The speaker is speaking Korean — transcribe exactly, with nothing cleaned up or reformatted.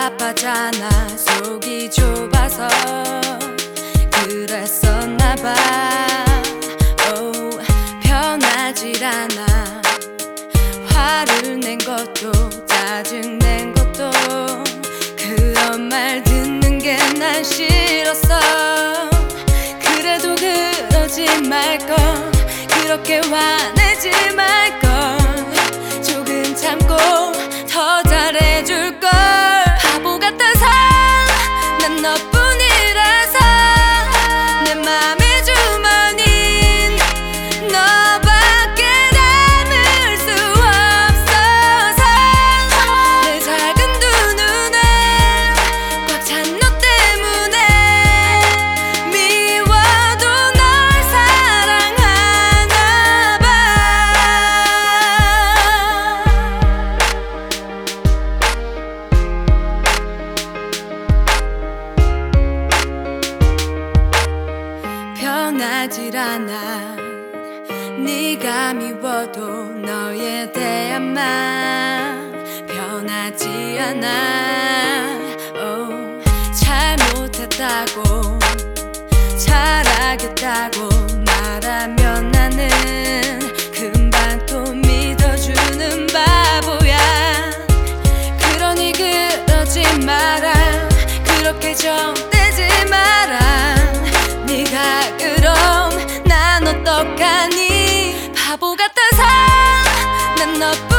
바빠잖아. 속이 좁아서 그랬었나봐. oh, 편하질 않아. 화를 낸 것도 짜증낸 것도 그런 말 듣는 게 난 싫었어. 그래도 그러지 말걸, 그렇게 화내지 말걸. 조금 참고 더 잘해줄걸. 바보 같아서 난 너뿐이라서 내 맘의 주머니는 너밖에 남을 수 없어서 내 작은 두 눈에 꽉 찬 너 때문에 미워도 널 사랑하나 봐. 변하질 않아. 네가 미워도 너에 대한 맘 변하지 않아. oh, 잘못했다고 잘하겠다고 말하면 나는 금방 또 믿어주는 바보야. 그러니 그러지 마라. 그렇게 정대지 마라. 네가 그럼 난 어떡하니. 바보 같아서 난 너뿐